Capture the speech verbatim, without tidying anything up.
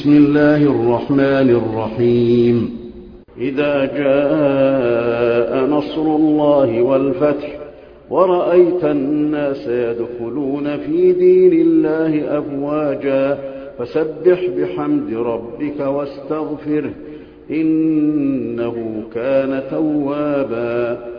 بسم الله الرحمن الرحيم إذا جاء نصر الله والفتح ورأيت الناس يدخلون في دين الله أفواجا فسبح بحمد ربك واستغفره إنه كان توابا